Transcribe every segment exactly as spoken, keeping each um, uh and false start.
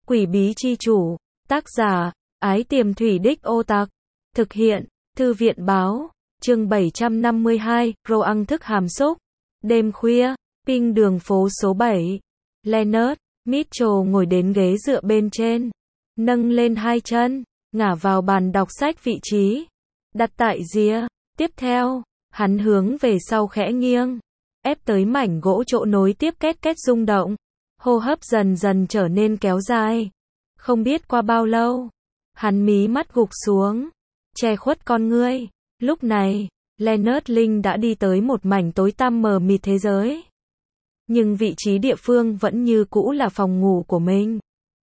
Quỷ bí chi chủ, tác giả, Ái Tiềm Thủy Đích Ô Tạc, thực hiện, Thư viện báo, chương bảy trăm năm mươi hai, Roang thức hàm xúc. Đêm khuya, Ping đường phố số bảy. Leonard Mitchell ngồi đến ghế dựa bên trên, nâng lên hai chân, ngả vào bàn đọc sách vị trí đặt tại rìa. Tiếp theo, hắn hướng về sau khẽ nghiêng, ép tới mảnh gỗ chỗ nối tiếp két két rung động. Hô hấp dần dần trở nên kéo dài. Không biết qua bao lâu, hắn mí mắt gục xuống, che khuất con ngươi. Lúc này, Leonard Linh đã đi tới một mảnh tối tăm mờ mịt thế giới. Nhưng vị trí địa phương vẫn như cũ là phòng ngủ của mình.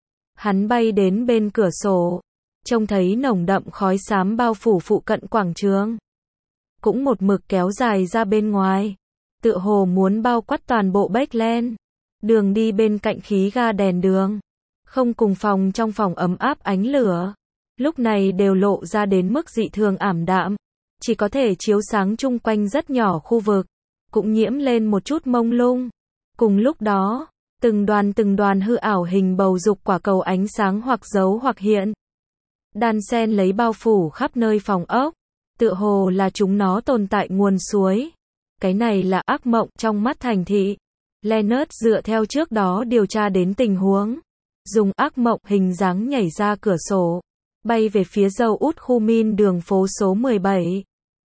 Hắn bay đến bên cửa sổ, trông thấy nồng đậm khói xám bao phủ phụ cận quảng trường. Cũng một mực kéo dài ra bên ngoài, tựa hồ muốn bao quát toàn bộ Backland. Đường đi bên cạnh khí ga đèn đường, không cùng phòng trong phòng ấm áp ánh lửa, lúc này đều lộ ra đến mức dị thường ảm đạm, chỉ có thể chiếu sáng chung quanh rất nhỏ khu vực, cũng nhiễm lên một chút mông lung. Cùng lúc đó, từng đoàn từng đoàn hư ảo hình bầu dục quả cầu ánh sáng hoặc giấu hoặc hiện, đan xen lấy bao phủ khắp nơi phòng ốc, tựa hồ là chúng nó tồn tại nguồn suối. Cái này là ác mộng trong mắt thành thị. Leonard dựa theo trước đó điều tra đến tình huống, dùng ác mộng hình dáng nhảy ra cửa sổ, bay về phía dâu út khu min đường phố số mười bảy.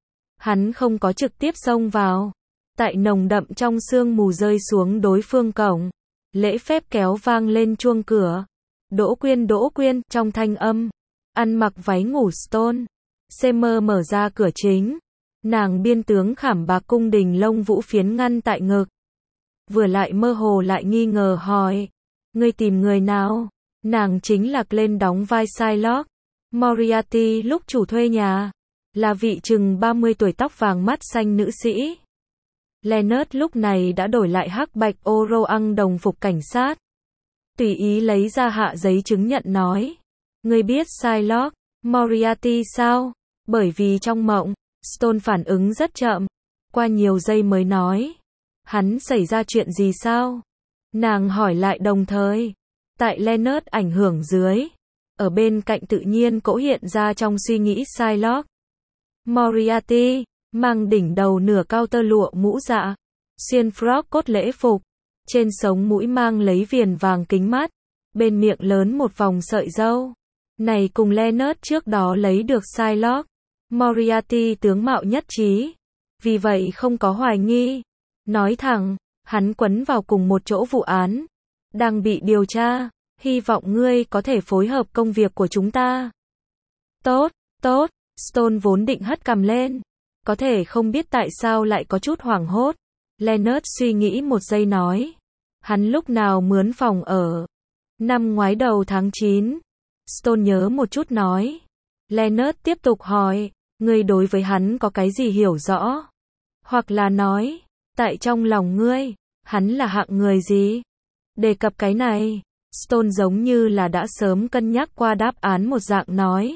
Hắn không có trực tiếp xông vào. Tại nồng đậm trong sương mù rơi xuống đối phương cổng, lễ phép kéo vang lên chuông cửa. Đỗ Quyên, Đỗ Quyên, trong thanh âm, ăn mặc váy ngủ Stone, Summer mở ra cửa chính. Nàng biên tướng khảm bạc cung đình lông vũ phiến ngăn tại ngực. Vừa lại mơ hồ lại nghi ngờ hỏi, ngươi tìm người nào? Nàng chính là lên đóng vai Psylocke Moriarty lúc chủ thuê nhà, là vị chừng ba mươi tuổi tóc vàng mắt xanh nữ sĩ. Leonard lúc này đã đổi lại hắc bạch ô Roang đồng phục cảnh sát. Tùy ý lấy ra hạ giấy chứng nhận nói, ngươi biết Psylocke Moriarty sao? Bởi vì trong mộng, Stone phản ứng rất chậm, qua nhiều giây mới nói, hắn xảy ra chuyện gì sao? Nàng hỏi lại đồng thời, tại Leonard ảnh hưởng dưới, ở bên cạnh tự nhiên cỗ hiện ra trong suy nghĩ Psylocke Moriarty, mang đỉnh đầu nửa cao tơ lụa mũ dạ, xuyên frock cốt lễ phục, trên sống mũi mang lấy viền vàng kính mắt, bên miệng lớn một vòng sợi râu. Này cùng Leonard trước đó lấy được Psylocke Moriarty tướng mạo nhất trí, vì vậy không có hoài nghi. Nói thẳng, hắn quấn vào cùng một chỗ vụ án, đang bị điều tra, hy vọng ngươi có thể phối hợp công việc của chúng ta. Tốt, tốt, Stone vốn định hất cằm lên, có thể không biết tại sao lại có chút hoảng hốt. Leonard suy nghĩ một giây nói, hắn lúc nào mướn phòng ở? Năm ngoái đầu tháng chín. Stone nhớ một chút nói. Leonard tiếp tục hỏi, ngươi đối với hắn có cái gì hiểu rõ? Hoặc là nói, tại trong lòng ngươi, hắn là hạng người gì? Đề cập cái này, Stone giống như là đã sớm cân nhắc qua đáp án một dạng nói.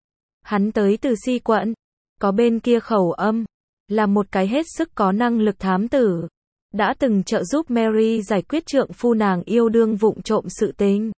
Hắn tới từ Si quận, có bên kia khẩu âm, là một cái hết sức có năng lực thám tử, đã từng trợ giúp Mary giải quyết trượng phu nàng yêu đương vụng trộm sự tình.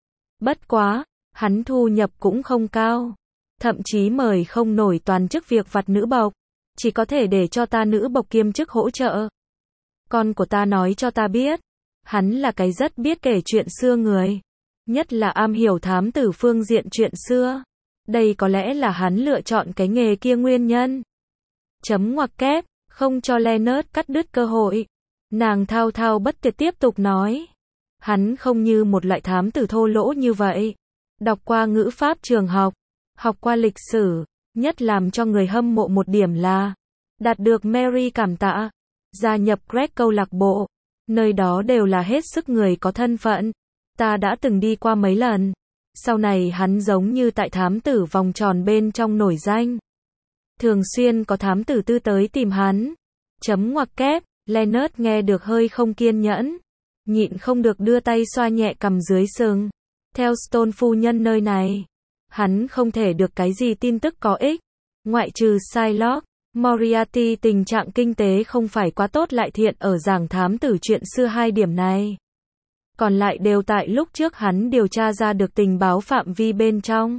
Bất quá, hắn thu nhập cũng không cao, thậm chí mời không nổi toàn chức việc vặt nữ bộc, chỉ có thể để cho ta nữ bộc kiêm chức hỗ trợ. Con của ta nói cho ta biết, hắn là cái rất biết kể chuyện xưa người, nhất là am hiểu thám tử phương diện chuyện xưa. Đây có lẽ là hắn lựa chọn cái nghề kia nguyên nhân. Chấm ngoặc kép, không cho Leonard cắt đứt cơ hội. Nàng thao thao bất tuyệt tiếp tục nói, hắn không như một loại thám tử thô lỗ như vậy. Đọc qua ngữ pháp trường học, học qua lịch sử, nhất làm cho người hâm mộ một điểm là đạt được Mary cảm tạ, gia nhập Greg câu lạc bộ, nơi đó đều là hết sức người có thân phận. Ta đã từng đi qua mấy lần. Sau này hắn giống như tại thám tử vòng tròn bên trong nổi danh. Thường xuyên có thám tử tư tới tìm hắn. Chấm ngoặc kép, Leonard nghe được hơi không kiên nhẫn, nhịn không được đưa tay xoa nhẹ cằm dưới sừng. Theo Stone phu nhân nơi này, hắn không thể được cái gì tin tức có ích, ngoại trừ Psylocke Moriarty tình trạng kinh tế không phải quá tốt lại thiện ở giảng thám tử chuyện xưa hai điểm này. còn lại đều tại lúc trước hắn điều tra ra được tình báo phạm vi bên trong.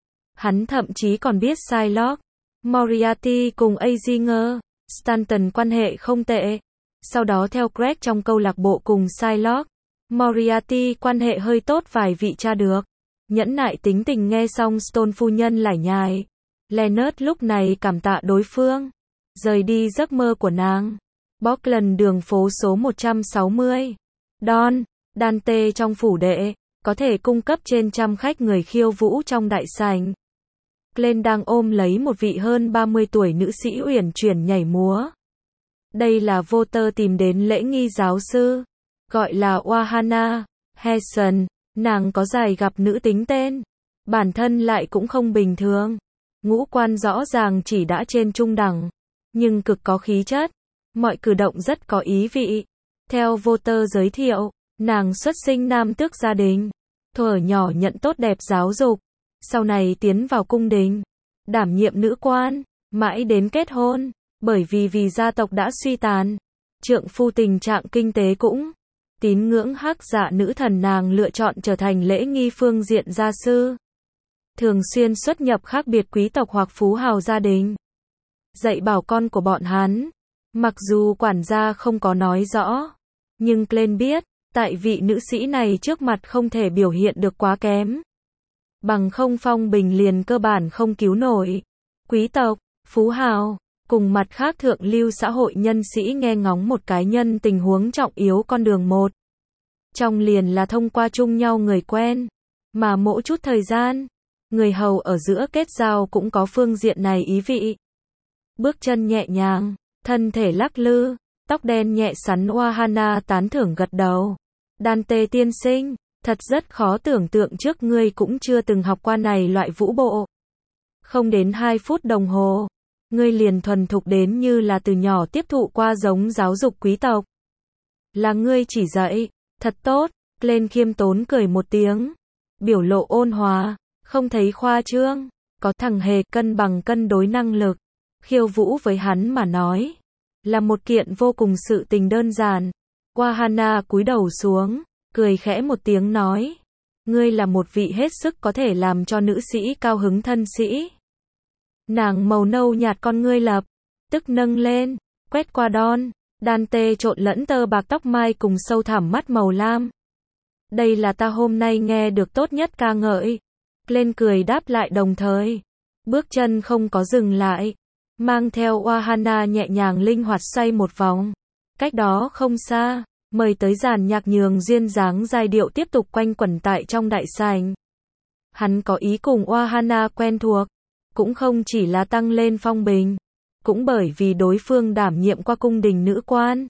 Hắn thậm chí còn biết Psylocke, Moriarty cùng Azinger, Stanton quan hệ không tệ. Sau đó theo Greg trong câu lạc bộ cùng Psylocke, Moriarty quan hệ hơi tốt vài vị tra được. Nhẫn nại tính tình nghe xong Stone phu nhân lải nhải. Leonard lúc này cảm tạ đối phương. Rời đi giấc mơ của nàng. Portland đường phố số một trăm sáu mươi. Don, Dante trong phủ đệ, có thể cung cấp trên trăm khách người khiêu vũ trong đại sảnh. Glenn đang ôm lấy một vị hơn ba mươi tuổi nữ sĩ uyển chuyển nhảy múa. Đây là Walter tìm đến lễ nghi giáo sư, gọi là Wahana Hesson, nàng có dài gặp nữ tính tên, bản thân lại cũng không bình thường. Ngũ quan rõ ràng chỉ đã trên trung đẳng, nhưng cực có khí chất, mọi cử động rất có ý vị. Theo Walter giới thiệu, nàng xuất sinh nam tước gia đình, thuở nhỏ nhận tốt đẹp giáo dục, sau này tiến vào cung đình, đảm nhiệm nữ quan, mãi đến kết hôn, bởi vì vì gia tộc đã suy tàn, trượng phu tình trạng kinh tế cũng tín ngưỡng hắc dạ nữ thần, nàng lựa chọn trở thành lễ nghi phương diện gia sư, thường xuyên xuất nhập khác biệt quý tộc hoặc phú hào gia đình, dạy bảo con của bọn hắn. Mặc dù quản gia không có nói rõ, nhưng Glenn biết, tại vị nữ sĩ này trước mặt không thể biểu hiện được quá kém. Bằng không phong bình liền cơ bản không cứu nổi. Quý tộc, phú hào, cùng mặt khác thượng lưu xã hội nhân sĩ nghe ngóng một cá nhân tình huống trọng yếu con đường một. Trong liền là thông qua chung nhau người quen, mà mỗi chút thời gian, người hầu ở giữa kết giao cũng có phương diện này ý vị. Bước chân nhẹ nhàng, thân thể lắc lư, tóc đen nhẹ sắn Wahana tán thưởng gật đầu. Dante tiên sinh, thật rất khó tưởng tượng trước ngươi cũng chưa từng học qua này loại vũ bộ. Không đến hai phút đồng hồ, ngươi liền thuần thục đến như là từ nhỏ tiếp thụ qua giống giáo dục quý tộc. Là ngươi chỉ dạy, thật tốt. Glenn khiêm tốn cười một tiếng, biểu lộ ôn hòa, không thấy khoa trương, có thằng hề cân bằng cân đối năng lực. Khiêu vũ với hắn mà nói, là một kiện vô cùng sự tình đơn giản. Wahana cúi đầu xuống, cười khẽ một tiếng nói, ngươi là một vị hết sức có thể làm cho nữ sĩ cao hứng thân sĩ. Nàng màu nâu nhạt con ngươi lập tức nâng lên, quét qua Don, Dante trộn lẫn tơ bạc tóc mai cùng sâu thẳm mắt màu lam. Đây là ta hôm nay nghe được tốt nhất ca ngợi. Glenn cười đáp lại đồng thời, bước chân không có dừng lại, mang theo Wahana nhẹ nhàng linh hoạt xoay một vòng. Cách đó không xa, mời tới dàn nhạc nhường duyên dáng giai điệu tiếp tục quanh quẩn tại trong đại sảnh. Hắn có ý cùng Wahana quen thuộc, cũng không chỉ là tăng lên phong bình, cũng bởi vì đối phương đảm nhiệm qua cung đình nữ quan.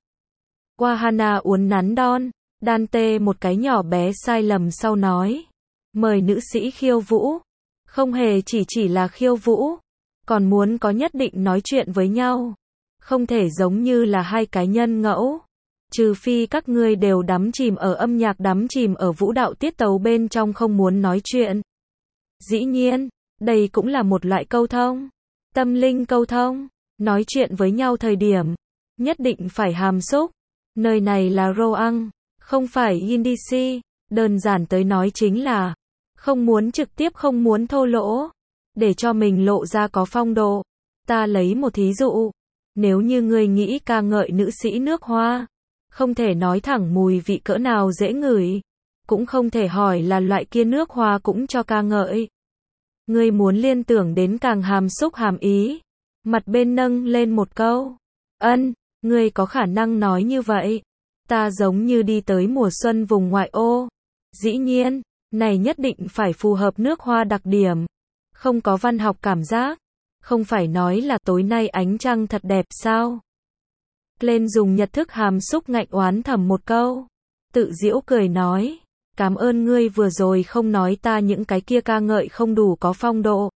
Wahana uốn nắn Don, Dante một cái nhỏ bé sai lầm sau nói, mời nữ sĩ khiêu vũ, không hề chỉ chỉ là khiêu vũ, còn muốn có nhất định nói chuyện với nhau, không thể giống như là hai cái nhân ngẫu, trừ phi các ngươi đều đắm chìm ở âm nhạc, đắm chìm ở vũ đạo tiết tấu bên trong không muốn nói chuyện. Dĩ nhiên, đây cũng là một loại câu thông, tâm linh câu thông, nói chuyện với nhau thời điểm, nhất định phải hàm xúc. Nơi này là Roang, không phải Indici, đơn giản tới nói chính là, không muốn trực tiếp, không muốn thô lỗ, để cho mình lộ ra có phong độ. Ta lấy một thí dụ, nếu như ngươi nghĩ ca ngợi nữ sĩ nước Hoa, không thể nói thẳng mùi vị cỡ nào dễ ngửi, cũng không thể hỏi là loại kia nước Hoa cũng cho ca ngợi. Ngươi muốn liên tưởng đến càng hàm xúc hàm ý, mặt bên nâng lên một câu, ân, ngươi có khả năng nói như vậy. Ta giống như đi tới mùa xuân vùng ngoại ô. Dĩ nhiên, này nhất định phải phù hợp nước Hoa đặc điểm, không có văn học cảm giác. Không phải nói là tối nay ánh trăng thật đẹp sao? Glenn dùng nhật thức hàm xúc ngạnh oán thầm một câu, tự giễu cười nói, cảm ơn ngươi vừa rồi không nói ta những cái kia ca ngợi không đủ có phong độ.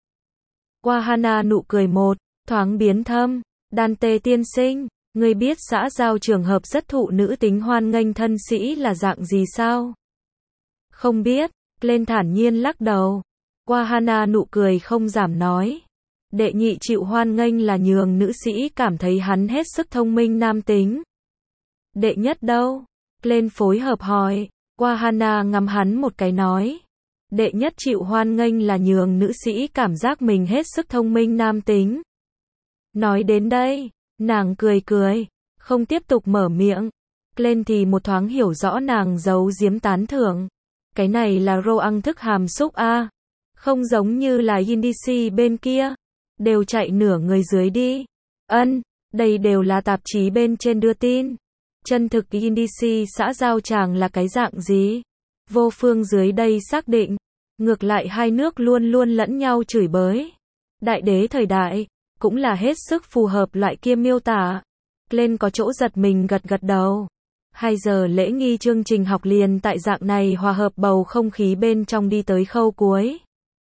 Wahana nụ cười một thoáng biến thâm, Dante tiên sinh, ngươi biết xã giao trường hợp rất thụ nữ tính hoan nghênh thân sĩ là dạng gì sao? Không biết. Glenn thản nhiên lắc đầu. Wahana nụ cười không giảm nói, đệ nhị chịu hoan nghênh là nhường nữ sĩ cảm thấy hắn hết sức thông minh nam tính. Đệ nhất đâu? Glenn phối hợp hỏi, Wahana ngắm hắn một cái nói. Đệ nhất chịu hoan nghênh là nhường nữ sĩ cảm giác mình hết sức thông minh nam tính. Nói đến đây, nàng cười cười, không tiếp tục mở miệng. Glenn thì một thoáng hiểu rõ nàng giấu giếm tán thưởng. Cái này là Roang thức hàm xúc a, à. Không giống như là Indici bên kia. Đều chạy nửa người dưới đi. Ân, đây đều là tạp chí bên trên đưa tin. Chân thực Indici xã giao chàng là cái dạng gì? Vô phương dưới đây xác định. Ngược lại hai nước luôn luôn lẫn nhau chửi bới. Đại đế thời đại, cũng là hết sức phù hợp loại kia miêu tả. Glenn có chỗ giật mình gật gật đầu. Hai giờ lễ nghi chương trình học liền tại dạng này hòa hợp bầu không khí bên trong đi tới khâu cuối.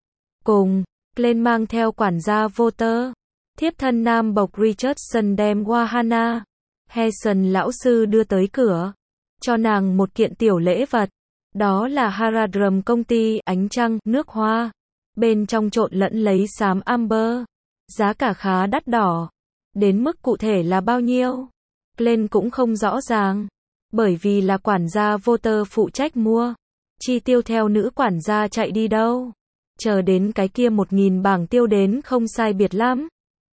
Cùng, Glenn mang theo quản gia Voter. Thiếp thân nam bộc Richardson đem Wahana. Hazen lão sư đưa tới cửa. Cho nàng một kiện tiểu lễ vật. Đó là Haradrum công ty ánh trăng, nước hoa. Bên trong trộn lẫn lấy xám amber. Giá cả khá đắt đỏ. Đến mức cụ thể là bao nhiêu? Glenn cũng không rõ ràng. Bởi vì là quản gia Voter phụ trách mua. Chi tiêu theo nữ quản gia chạy đi đâu. Chờ đến cái kia một nghìn bảng tiêu đến không sai biệt lắm.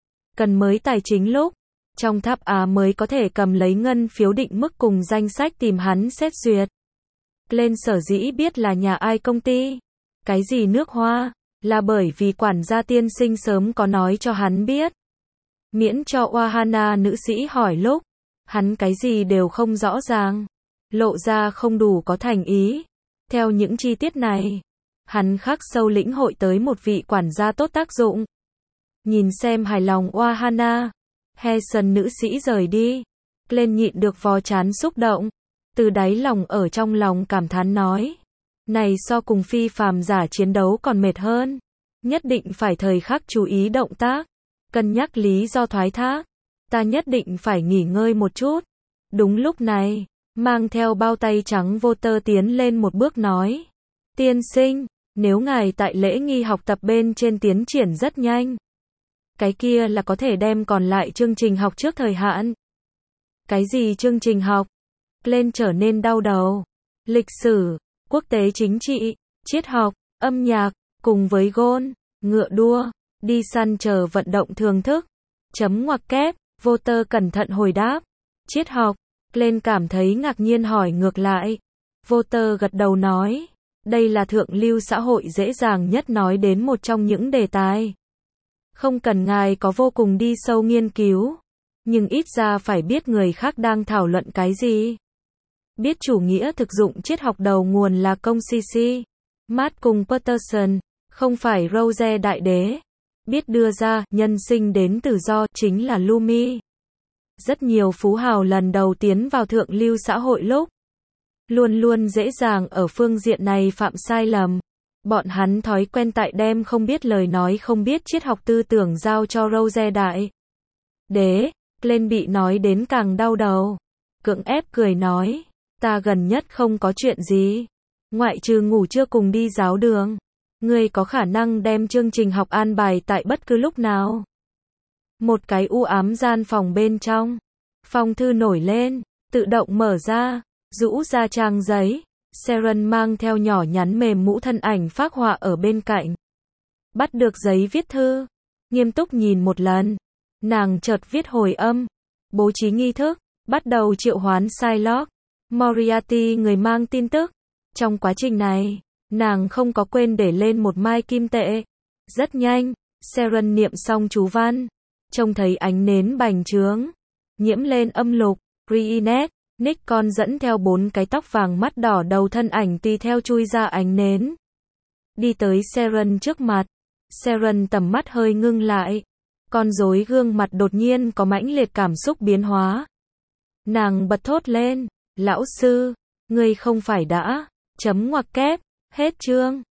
Cần mới tài chính lúc. Trong tháp Á mới có thể cầm lấy ngân phiếu định mức cùng danh sách tìm hắn xét duyệt. Glenn sở dĩ biết là nhà ai công ty. Cái gì nước hoa. Là bởi vì quản gia tiên sinh sớm có nói cho hắn biết. Miễn cho Wahana nữ sĩ hỏi lúc. Hắn cái gì đều không rõ ràng. Lộ ra không đủ có thành ý. Theo những chi tiết này. Hắn khắc sâu lĩnh hội tới một vị quản gia tốt tác dụng. Nhìn xem hài lòng Wahana. Hazen nữ sĩ rời đi. Glenn nhịn được vò chán xúc động. Từ đáy lòng ở trong lòng cảm thán nói. Này so cùng phi phàm giả chiến đấu còn mệt hơn. Nhất định phải thời khắc chú ý động tác. Cân nhắc lý do thoái thác. Ta nhất định phải nghỉ ngơi một chút. Đúng lúc này, mang theo bao tay trắng Voter tiến lên một bước nói. Tiên sinh, nếu ngài tại lễ nghi học tập bên trên tiến triển rất nhanh. Cái kia là có thể đem còn lại chương trình học trước thời hạn. Cái gì chương trình học? Glenn trở nên đau đầu. Lịch sử, quốc tế chính trị, triết học, âm nhạc, cùng với gôn, ngựa đua, đi săn chờ vận động thường thức. Chấm ngoặc kép, Voter cẩn thận hồi đáp. Triết học, Glenn cảm thấy ngạc nhiên hỏi ngược lại. Voter gật đầu nói. Đây là thượng lưu xã hội dễ dàng nhất nói đến một trong những đề tài. Không cần ngài có vô cùng đi sâu nghiên cứu. Nhưng ít ra phải biết người khác đang thảo luận cái gì. Biết chủ nghĩa thực dụng triết học đầu nguồn là công Cici, Marx cùng Peterson, không phải Rose đại đế. Biết đưa ra, nhân sinh đến tự do, chính là Lumi. Rất nhiều phú hào lần đầu tiến vào thượng lưu xã hội lúc. Luôn luôn dễ dàng ở phương diện này phạm sai lầm. Bọn hắn thói quen tại đem không biết lời nói không biết triết học tư tưởng giao cho Rose đại đế. Glenn bị nói đến càng đau đầu. Cưỡng ép cười nói. Ta gần nhất không có chuyện gì. Ngoại trừ ngủ trưa cùng đi giáo đường. Ngươi có khả năng đem chương trình học an bài tại bất cứ lúc nào. Một cái u ám gian phòng bên trong. Phong thư nổi lên. Tự động mở ra. Rũ ra trang giấy. Sharon mang theo nhỏ nhắn mềm mũ thân ảnh phác họa ở bên cạnh. Bắt được giấy viết thư. Nghiêm túc nhìn một lần. Nàng chợt viết hồi âm. Bố trí nghi thức. Bắt đầu triệu hoán Psylocke. Moriarty người mang tin tức. Trong quá trình này, nàng không có quên để lên một mai kim tệ. Rất nhanh, Sharon niệm xong chú văn. Trông thấy ánh nến bành trướng. Nhiễm lên âm lục. Reenact. Nick con dẫn theo bốn cái tóc vàng mắt đỏ đầu thân ảnh tùy theo chui ra ánh nến. Đi tới Sharon trước mặt. Sharon tầm mắt hơi ngưng lại. Con rối gương mặt đột nhiên có mãnh liệt cảm xúc biến hóa. Nàng bật thốt lên. Lão sư, ngươi không phải đã, chấm ngoặc kép, hết chương.